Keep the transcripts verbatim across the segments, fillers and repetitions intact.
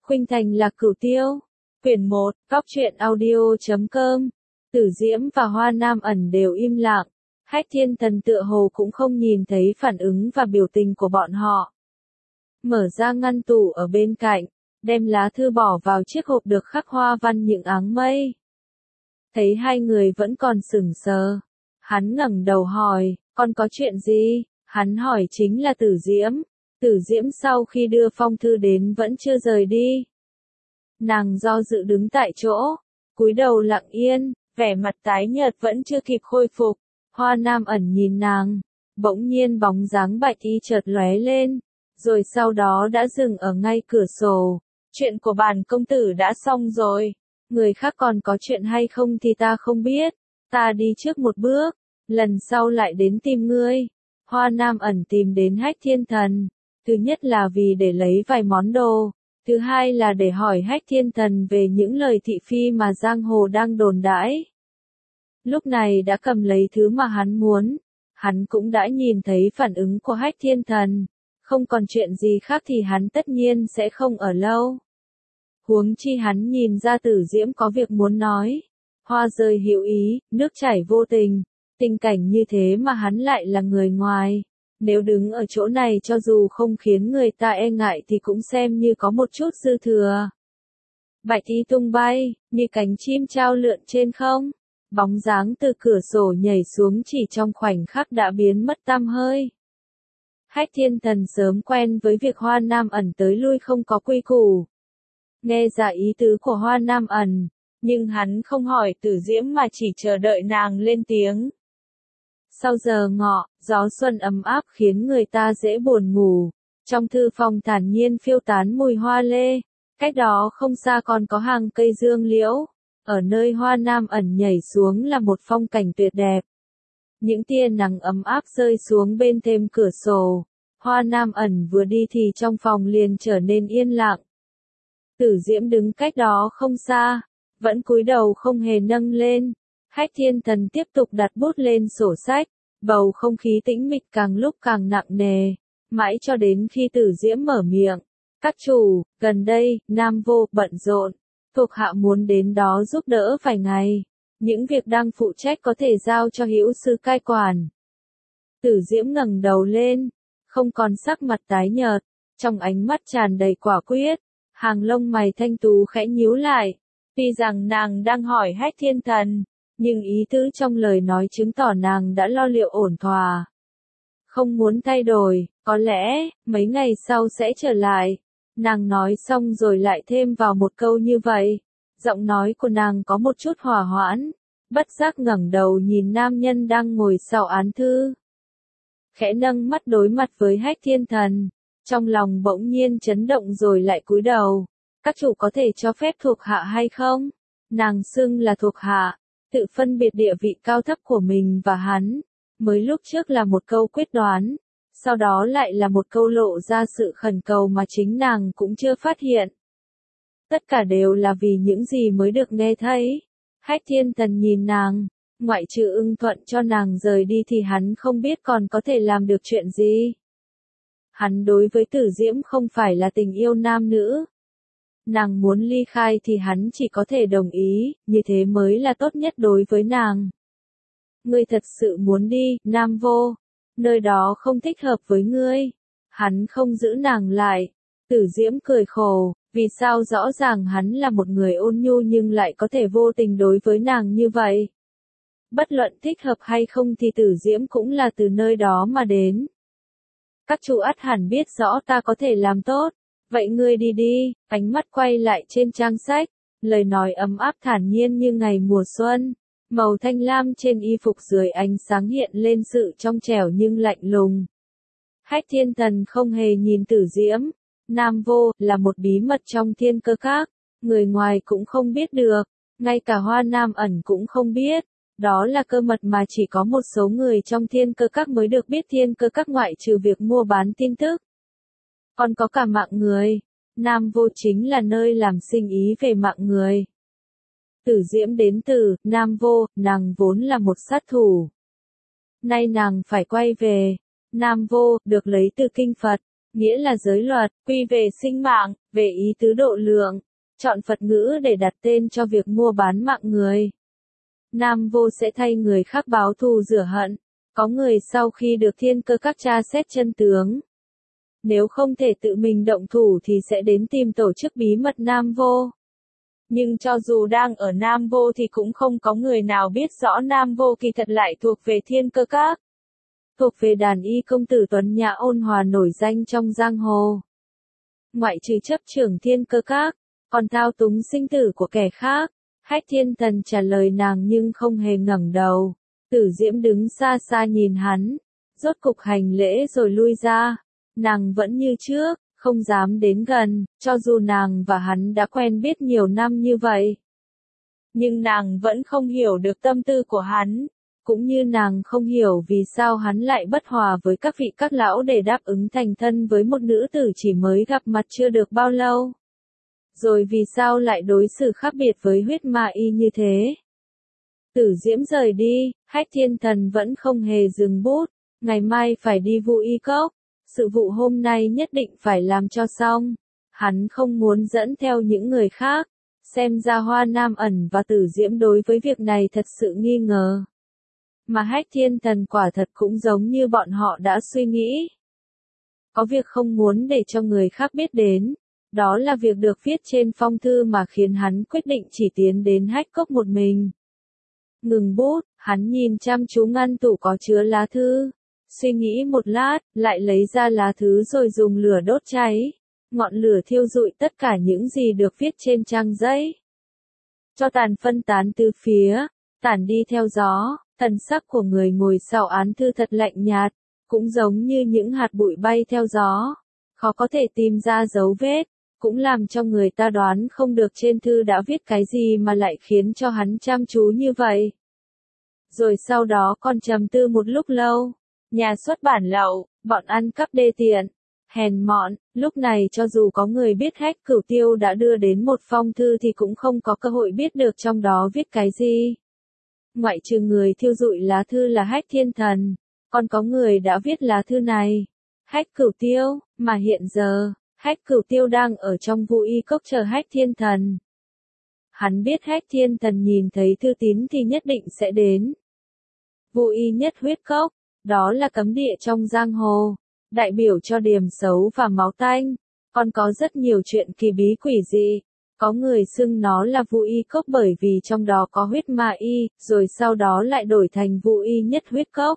Khuynh Thành Lạc Cửu Tiêu. Quyển một, Góc truyện audio chấm com. Tử Diễm và Hoa Nam Ẩn đều im lặng. Hách Thiên Thần tựa hồ cũng không nhìn thấy phản ứng và biểu tình của bọn họ. Mở ra ngăn tủ ở bên cạnh, đem lá thư bỏ vào chiếc hộp được khắc hoa văn những áng mây. Thấy hai người vẫn còn sững sờ, hắn ngẩng đầu hỏi, còn có chuyện gì? Hắn hỏi chính là Tử Diễm. Tử Diễm sau khi đưa phong thư đến vẫn chưa rời đi. Nàng do dự đứng tại chỗ, cúi đầu lặng yên, vẻ mặt tái nhợt vẫn chưa kịp khôi phục. Hoa Nam Ẩn nhìn nàng, bỗng nhiên bóng dáng bạch y chợt lóe lên, rồi sau đó đã dừng ở ngay cửa sổ. Chuyện của bản công tử đã xong rồi, người khác còn có chuyện hay không thì ta không biết, ta đi trước một bước, lần sau lại đến tìm ngươi. Hoa Nam Ẩn tìm đến Hách Thiên Thần, thứ nhất là vì để lấy vài món đồ, thứ hai là để hỏi Hách Thiên Thần về những lời thị phi mà giang hồ đang đồn đãi. Lúc này đã cầm lấy thứ mà hắn muốn, hắn cũng đã nhìn thấy phản ứng của Hách Thiên Thần, không còn chuyện gì khác thì hắn tất nhiên sẽ không ở lâu. Huống chi hắn nhìn ra Tử Diễm có việc muốn nói, hoa rơi hữu ý, nước chảy vô tình, tình cảnh như thế mà hắn lại là người ngoài. Nếu đứng ở chỗ này cho dù không khiến người ta e ngại thì cũng xem như có một chút dư thừa. Bạch y tung bay, như cánh chim trao lượn trên không, bóng dáng từ cửa sổ nhảy xuống chỉ trong khoảnh khắc đã biến mất tăm hơi. Hách Thiên Thần sớm quen với việc Hoa Nam Ẩn tới lui không có quy củ. Nghe ra ý tứ của Hoa Nam Ẩn, nhưng hắn không hỏi Tử Diễm mà chỉ chờ đợi nàng lên tiếng. Sau giờ ngọ, gió xuân ấm áp khiến người ta dễ buồn ngủ. Trong thư phòng thản nhiên phiêu tán mùi hoa lê. Cách đó không xa còn có hàng cây dương liễu. Ở nơi Hoa Nam Ẩn nhảy xuống là một phong cảnh tuyệt đẹp. Những tia nắng ấm áp rơi xuống bên thềm cửa sổ. Hoa Nam Ẩn vừa đi thì trong phòng liền trở nên yên lặng. Tử Diễm đứng cách đó không xa, vẫn cúi đầu không hề nâng lên. Hách Thiên Thần tiếp tục đặt bút lên sổ sách, bầu không khí tĩnh mịch càng lúc càng nặng nề, mãi cho đến khi Tử Diễm mở miệng. Các chủ, gần đây, Nam Vô bận rộn, thuộc hạ muốn đến đó giúp đỡ vài ngày, những việc đang phụ trách có thể giao cho hữu sư cai quản. Tử Diễm ngẩng đầu lên, không còn sắc mặt tái nhợt, trong ánh mắt tràn đầy quả quyết, hàng lông mày thanh tú khẽ nhíu lại. Tuy rằng nàng đang hỏi Hách Thiên Thần, nhưng ý tứ trong lời nói chứng tỏ nàng đã lo liệu ổn thỏa. Không muốn thay đổi, có lẽ, mấy ngày sau sẽ trở lại. Nàng nói xong rồi lại thêm vào một câu như vậy. Giọng nói của nàng có một chút hòa hoãn, bất giác ngẩng đầu nhìn nam nhân đang ngồi sau án thư. Khẽ nâng mắt đối mặt với Hách Thiên Thần, trong lòng bỗng nhiên chấn động rồi lại cúi đầu. Các chủ có thể cho phép thuộc hạ hay không? Nàng xưng là thuộc hạ, tự phân biệt địa vị cao thấp của mình và hắn. Mới lúc trước là một câu quyết đoán, sau đó lại là một câu lộ ra sự khẩn cầu mà chính nàng cũng chưa phát hiện. Tất cả đều là vì những gì mới được nghe thấy. Hách Thiên Thần nhìn nàng, ngoại trừ ưng thuận cho nàng rời đi thì hắn không biết còn có thể làm được chuyện gì. Hắn đối với Tử Diễm không phải là tình yêu nam nữ. Nàng muốn ly khai thì hắn chỉ có thể đồng ý, như thế mới là tốt nhất đối với nàng. Ngươi thật sự muốn đi, Nam Vô, nơi đó không thích hợp với ngươi. Hắn không giữ nàng lại. Tử Diễm cười khổ, vì sao rõ ràng hắn là một người ôn nhu nhưng lại có thể vô tình đối với nàng như vậy. Bất luận thích hợp hay không thì Tử Diễm cũng là từ nơi đó mà đến. Các chủ ắt hẳn biết rõ ta có thể làm tốt. Vậy ngươi đi đi, ánh mắt quay lại trên trang sách, lời nói ấm áp thản nhiên như ngày mùa xuân, màu thanh lam trên y phục dưới ánh sáng hiện lên sự trong trẻo nhưng lạnh lùng. Hách Thiên Thần không hề nhìn Tử Diễm, Nam Vô là một bí mật trong thiên cơ các, người ngoài cũng không biết được, ngay cả Hoa Nam Ẩn cũng không biết, đó là cơ mật mà chỉ có một số người trong thiên cơ các mới được biết. Thiên cơ các ngoại trừ việc mua bán tin tức, còn có cả mạng người. Nam Vô chính là nơi làm sinh ý về mạng người. Tử Diễm đến từ Nam Vô, nàng vốn là một sát thủ. Nay nàng phải quay về. Nam Vô được lấy từ kinh Phật, nghĩa là giới luật, quy về sinh mạng, về ý tứ độ lượng, chọn Phật ngữ để đặt tên cho việc mua bán mạng người. Nam Vô sẽ thay người khác báo thù rửa hận, có người sau khi được Thiên Cơ Các tra xét chân tướng. Nếu không thể tự mình động thủ thì sẽ đến tìm tổ chức bí mật Nam Vô. Nhưng cho dù đang ở Nam Vô thì cũng không có người nào biết rõ Nam Vô kỳ thật lại thuộc về Thiên Cơ Các. Thuộc về đàn y công tử tuấn nhã ôn hòa nổi danh trong giang hồ. Ngoại trừ chấp trưởng Thiên Cơ Các, còn thao túng sinh tử của kẻ khác. Hách Thiên Thần trả lời nàng nhưng không hề ngẩng đầu. Tử Diễm đứng xa xa nhìn hắn, rốt cục hành lễ rồi lui ra. Nàng vẫn như trước, không dám đến gần, cho dù nàng và hắn đã quen biết nhiều năm như vậy. Nhưng nàng vẫn không hiểu được tâm tư của hắn, cũng như nàng không hiểu vì sao hắn lại bất hòa với các vị các lão để đáp ứng thành thân với một nữ tử chỉ mới gặp mặt chưa được bao lâu. Rồi vì sao lại đối xử khác biệt với huyết ma y như thế? Tử Diễm rời đi, Hách Thiên Thần vẫn không hề dừng bút, ngày mai phải đi Vu Y Cốc, sự vụ hôm nay nhất định phải làm cho xong. Hắn không muốn dẫn theo những người khác, xem ra Hoa Nam Ẩn và Tử Diễm đối với việc này thật sự nghi ngờ. Mà Hách Thiên Thần quả thật cũng giống như bọn họ đã suy nghĩ. Có việc không muốn để cho người khác biết đến. Đó là việc được viết trên phong thư mà khiến hắn quyết định chỉ tiến đến Hách Cốc một mình. Ngừng bút, hắn nhìn chăm chú ngăn tủ có chứa lá thư. Suy nghĩ một lát, lại lấy ra lá thư rồi dùng lửa đốt cháy. Ngọn lửa thiêu rụi tất cả những gì được viết trên trang giấy. Cho tàn phân tán từ phía, tản đi theo gió, thần sắc của người ngồi sau án thư thật lạnh nhạt, cũng giống như những hạt bụi bay theo gió. Khó có thể tìm ra dấu vết. Cũng làm cho người ta đoán không được trên thư đã viết cái gì mà lại khiến cho hắn chăm chú như vậy. Rồi sau đó còn trầm tư một lúc lâu. Nhà xuất bản lậu, bọn ăn cắp đê tiện, hèn mọn, lúc này cho dù có người biết Hách Cửu Tiêu đã đưa đến một phong thư thì cũng không có cơ hội biết được trong đó viết cái gì. Ngoại trừ người thiêu rụi lá thư là Hách Thiên Thần, còn có người đã viết lá thư này. Hách Cửu Tiêu, mà hiện giờ, Hách Cửu Tiêu đang ở trong Vu Y Cốc chờ Hách Thiên Thần. Hắn biết Hách Thiên Thần nhìn thấy thư tín thì nhất định sẽ đến. Vu Y Nhất Huyết Cốc, đó là cấm địa trong giang hồ, đại biểu cho điềm xấu và máu tanh, còn có rất nhiều chuyện kỳ bí quỷ dị. Có người xưng nó là Vu Y Cốc bởi vì trong đó có huyết ma y, rồi sau đó lại đổi thành Vu Y Nhất Huyết Cốc.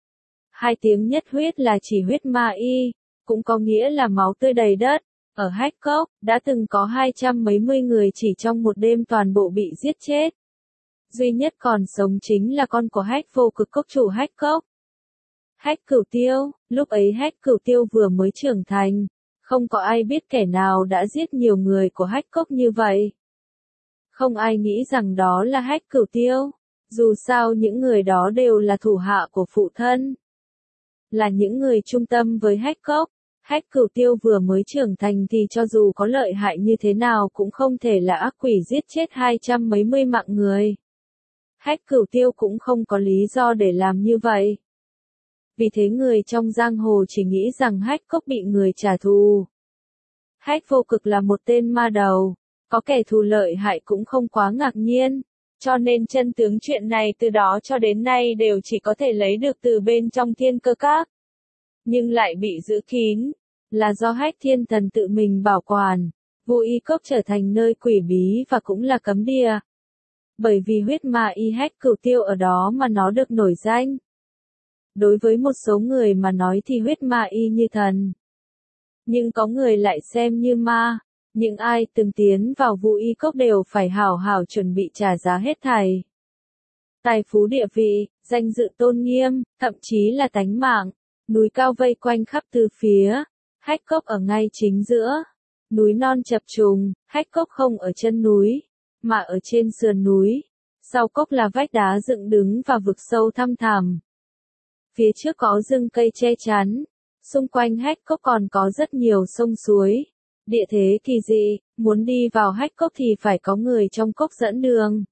Hai tiếng nhất huyết là chỉ huyết ma y, cũng có nghĩa là máu tươi đầy đất. Ở Hách Cốc, đã từng có hai trăm mấy mươi người chỉ trong một đêm toàn bộ bị giết chết. Duy nhất còn sống chính là con của Hách Vô Cực Cốc chủ Hách Cốc. Hách Cửu Tiêu, lúc ấy Hách Cửu Tiêu vừa mới trưởng thành, không có ai biết kẻ nào đã giết nhiều người của Hách Cốc như vậy. Không ai nghĩ rằng đó là Hách Cửu Tiêu, dù sao những người đó đều là thủ hạ của phụ thân. Là những người trung tâm với Hách Cốc. Hách Cửu Tiêu vừa mới trưởng thành thì cho dù có lợi hại như thế nào cũng không thể là ác quỷ giết chết hai trăm mấy mươi mạng người. Hách Cửu Tiêu cũng không có lý do để làm như vậy. Vì thế người trong giang hồ chỉ nghĩ rằng Hách Cốc bị người trả thù. Hách Vô Cực là một tên ma đầu, có kẻ thù lợi hại cũng không quá ngạc nhiên. Cho nên chân tướng chuyện này từ đó cho đến nay đều chỉ có thể lấy được từ bên trong Thiên Cơ Các. Nhưng lại bị giữ kín, là do Hách Thiên Thần tự mình bảo quản. Vu Y Cốc trở thành nơi quỷ bí và cũng là cấm địa. Bởi vì huyết ma y Hách Cửu Tiêu ở đó mà nó được nổi danh. Đối với một số người mà nói thì huyết ma y như thần. Nhưng có người lại xem như ma. Những ai từng tiến vào Vu Y Cốc đều phải hảo hảo chuẩn bị trả giá hết thảy. Tài phú địa vị, danh dự tôn nghiêm, thậm chí là tánh mạng. Núi cao vây quanh khắp từ phía. Hách Cốc ở ngay chính giữa. Núi non chập trùng, Hách Cốc không ở chân núi, mà ở trên sườn núi. Sau cốc là vách đá dựng đứng và vực sâu thăm thẳm. Phía trước có rừng cây che chắn. Xung quanh Hách Cốc còn có rất nhiều sông suối. Địa thế kỳ dị, muốn đi vào Hách Cốc thì phải có người trong cốc dẫn đường.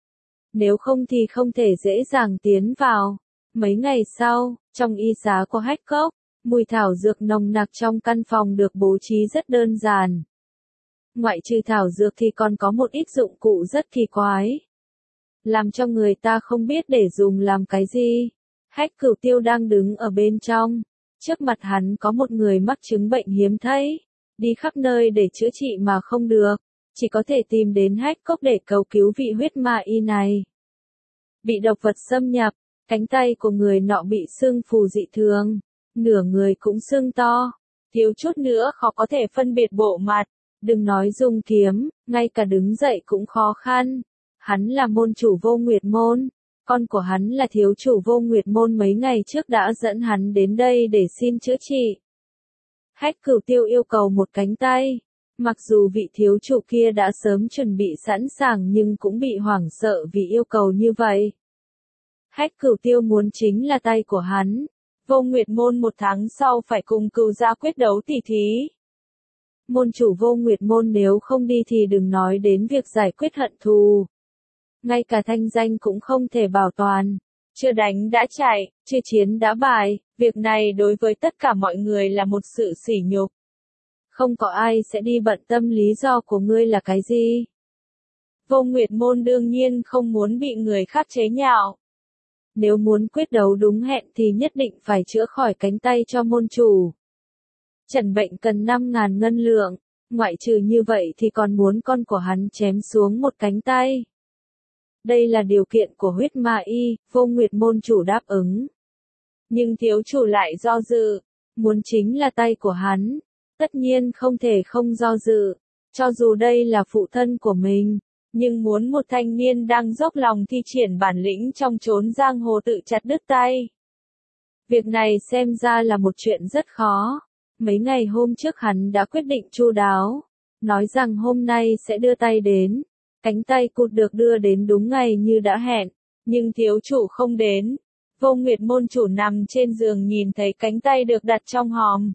Nếu không thì không thể dễ dàng tiến vào. Mấy ngày sau, trong y xá của Hách Cốc, Mùi thảo dược nồng nặc trong căn phòng được bố trí rất đơn giản. Ngoại trừ thảo dược thì còn có một ít dụng cụ rất kỳ quái, làm cho người ta không biết để dùng làm cái gì. Hách Cửu Tiêu đang đứng ở bên trong. Trước mặt hắn có một người mắc chứng bệnh hiếm thấy, đi khắp nơi để chữa trị mà không được, chỉ có thể tìm đến Hách Cốc để cầu cứu vị huyết ma y này. Bị độc vật xâm nhập, cánh tay của người nọ bị sưng phù dị thường, nửa người cũng sưng to, thiếu chút nữa khó có thể phân biệt bộ mặt, đừng nói dùng kiếm, ngay cả đứng dậy cũng khó khăn. Hắn là môn chủ Vô Nguyệt Môn, con của hắn là thiếu chủ Vô Nguyệt Môn mấy ngày trước đã dẫn hắn đến đây để xin chữa trị. Hách Cửu Tiêu yêu cầu một cánh tay, mặc dù vị thiếu chủ kia đã sớm chuẩn bị sẵn sàng nhưng cũng bị hoảng sợ vì yêu cầu như vậy. Hách Cửu Tiêu muốn chính là tay của hắn. Vô Nguyệt Môn một tháng sau phải cùng Cửu gia quyết đấu tỉ thí. Môn chủ Vô Nguyệt Môn nếu không đi thì đừng nói đến việc giải quyết hận thù. Ngay cả thanh danh cũng không thể bảo toàn. Chưa đánh đã chạy, chưa chiến đã bại, việc này đối với tất cả mọi người là một sự sỉ nhục. Không có ai sẽ đi bận tâm lý do của ngươi là cái gì. Vô Nguyệt Môn đương nhiên không muốn bị người khác chế nhạo. Nếu muốn quyết đấu đúng hẹn thì nhất định phải chữa khỏi cánh tay cho môn chủ. Trần bệnh cần năm ngàn ngân lượng, ngoại trừ như vậy thì còn muốn con của hắn chém xuống một cánh tay. Đây là điều kiện của huyết ma y, Vô Nguyệt Môn chủ đáp ứng. Nhưng thiếu chủ lại do dự, muốn chính là tay của hắn, tất nhiên không thể không do dự, cho dù đây là phụ thân của mình, nhưng muốn một thanh niên đang dốc lòng thi triển bản lĩnh trong chốn giang hồ tự chặt đứt tay. Việc này xem ra là một chuyện rất khó. Mấy ngày hôm trước hắn đã quyết định chu đáo, nói rằng hôm nay sẽ đưa tay đến. Cánh tay cụt được đưa đến đúng ngày như đã hẹn, nhưng thiếu chủ không đến. Vô Nguyệt Môn chủ nằm trên giường nhìn thấy cánh tay được đặt trong hòm.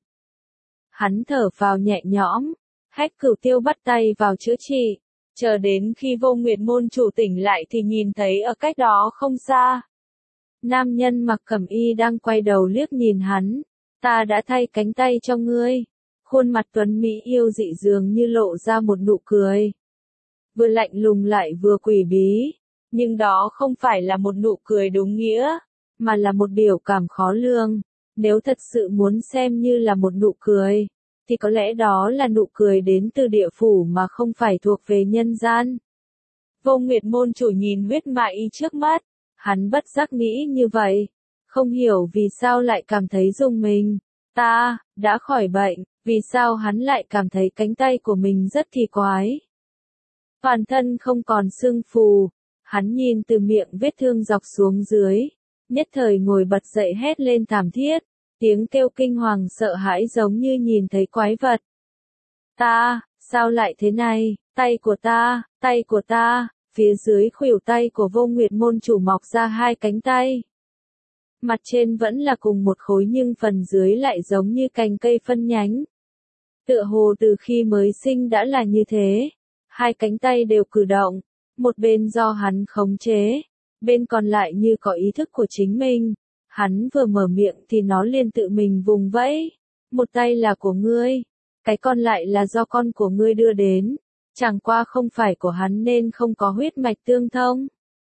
Hắn thở vào nhẹ nhõm, Hách Cửu Tiêu bắt tay vào chữa trị, chờ đến khi Vô Nguyệt Môn chủ tỉnh lại thì nhìn thấy ở cách đó không xa. Nam nhân mặc cẩm y đang quay đầu liếc nhìn hắn, ta đã thay cánh tay cho ngươi. Khuôn mặt tuấn mỹ yêu dị dường như lộ ra một nụ cười. Vừa lạnh lùng lại vừa quỷ bí, nhưng đó không phải là một nụ cười đúng nghĩa, mà là một biểu cảm khó lường. Nếu thật sự muốn xem như là một nụ cười, thì có lẽ đó là nụ cười đến từ địa phủ mà không phải thuộc về nhân gian. Vô Nguyệt Môn chủ nhìn huyết ma y trước mắt, hắn bất giác nghĩ như vậy, không hiểu vì sao lại cảm thấy rùng mình. Ta, đã khỏi bệnh, vì sao hắn lại cảm thấy cánh tay của mình rất kỳ quái. Toàn thân không còn sưng phù, hắn nhìn từ miệng vết thương dọc xuống dưới, nhất thời ngồi bật dậy hét lên thảm thiết, tiếng kêu kinh hoàng sợ hãi giống như nhìn thấy quái vật. Ta, sao lại thế này, tay của ta, tay của ta, phía dưới khuỷu tay của Vô Nguyệt Môn chủ mọc ra hai cánh tay. Mặt trên vẫn là cùng một khối nhưng phần dưới lại giống như cành cây phân nhánh. Tựa hồ từ khi mới sinh đã là như thế. Hai cánh tay đều cử động, một bên do hắn khống chế, bên còn lại như có ý thức của chính mình. Hắn vừa mở miệng thì nó liền tự mình vùng vẫy. Một tay là của ngươi, cái còn lại là do con của ngươi đưa đến. Chẳng qua không phải của hắn nên không có huyết mạch tương thông.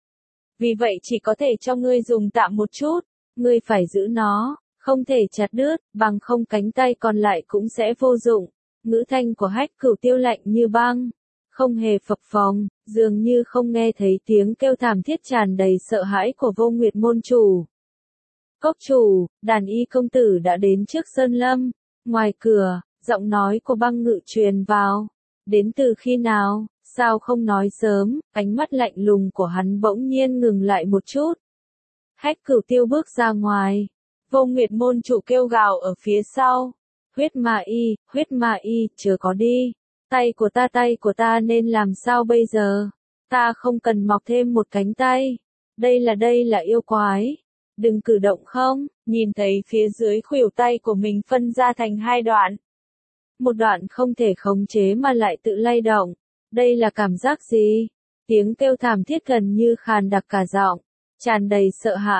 Vì vậy chỉ có thể cho ngươi dùng tạm một chút, ngươi phải giữ nó, không thể chặt đứt, bằng không cánh tay còn lại cũng sẽ vô dụng. Ngữ thanh của Hách Cửu Tiêu lạnh như băng, không hề phập phồng, dường như không nghe thấy tiếng kêu thảm thiết tràn đầy sợ hãi của Vô Nguyệt Môn chủ. Cốc chủ, đàn y công tử đã đến trước sơn lâm, ngoài cửa, giọng nói của Băng Ngự truyền vào. Đến từ khi nào, sao không nói sớm, ánh mắt lạnh lùng của hắn bỗng nhiên ngừng lại một chút. Hách Cửu Tiêu bước ra ngoài, Vô Nguyệt Môn chủ kêu gào ở phía sau. Huyết ma y, huyết ma y, chớ có đi. Tay của ta tay của ta nên làm sao bây giờ? Ta không cần mọc thêm một cánh tay. Đây là đây là yêu quái. Đừng cử động không, nhìn thấy phía dưới khuỷu tay của mình phân ra thành hai đoạn. Một đoạn không thể khống chế mà lại tự lay động. Đây là cảm giác gì? Tiếng kêu thảm thiết gần như khàn đặc cả giọng, tràn đầy sợ hãi.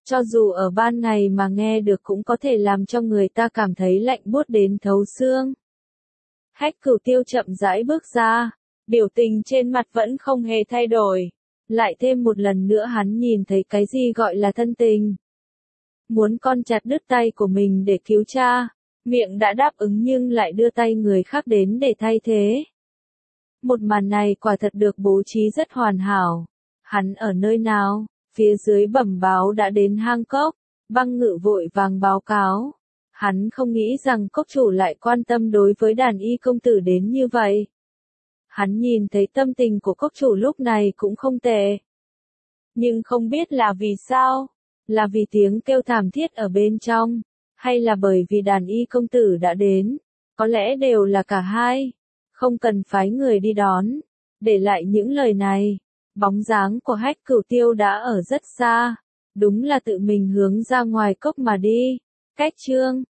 Cho dù ở ban ngày mà nghe được cũng có thể làm cho người ta cảm thấy lạnh buốt đến thấu xương. Hách Cửu Tiêu chậm rãi bước ra, biểu tình trên mặt vẫn không hề thay đổi. Lại thêm một lần nữa hắn nhìn thấy cái gì gọi là thân tình. Muốn con chặt đứt tay của mình để cứu cha, miệng đã đáp ứng nhưng lại đưa tay người khác đến để thay thế. Một màn này quả thật được bố trí rất hoàn hảo. Hắn ở nơi nào? Phía dưới bẩm báo đã đến hang cốc, Băng Ngự vội vàng báo cáo. Hắn không nghĩ rằng cốc chủ lại quan tâm đối với đàn y công tử đến như vậy. Hắn nhìn thấy tâm tình của cốc chủ lúc này cũng không tệ. Nhưng không biết là vì sao? Là vì tiếng kêu thảm thiết ở bên trong, hay là bởi vì đàn y công tử đã đến? Có lẽ đều là cả hai. Không cần phái người đi đón. Để lại những lời này, bóng dáng của Hách Cửu Tiêu đã ở rất xa. Đúng là tự mình hướng ra ngoài cốc mà đi. Cách chương